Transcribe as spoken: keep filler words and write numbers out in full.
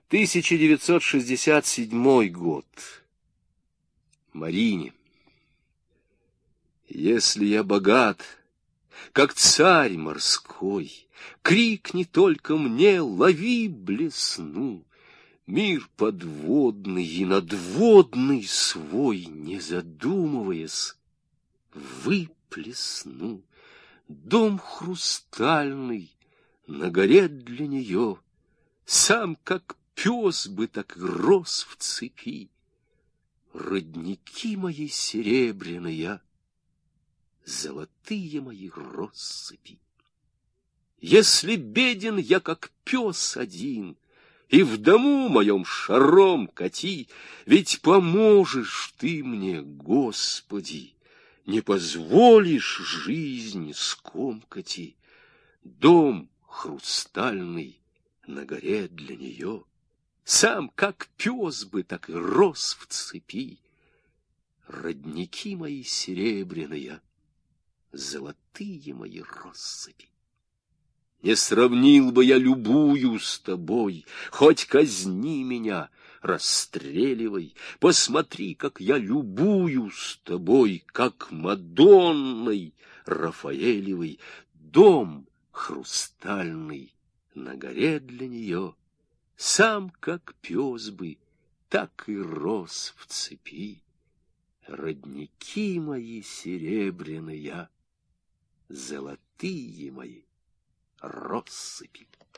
тысяча девятьсот шестьдесят седьмой год. Марине. Если я богат, как царь морской, крикни только мне, лови блесну. Мир подводный и надводный свой, не задумываясь, выплесну. Дом хрустальный на горе для нее, сам как пес бы так и рос в цепи. Родники мои серебряные, золотые мои россыпи. Если беден я, как пес один, и в дому моем шаром кати, ведь поможешь ты мне, Господи, не позволишь жизнь скомкати. Дом хрустальный на горе для нее, сам как пес бы так и рос в цепи. Родники мои серебряные, золотые мои россыпи. Не сравнил бы я любую с тобой, хоть казни меня, расстреливай. Посмотри, как я любую с тобой, как Мадонной Рафаэлевой. Дом хрустальный на горе для нее, сам как пес бы, так и рос в цепи. Родники мои серебряные, золотые мои россыпи.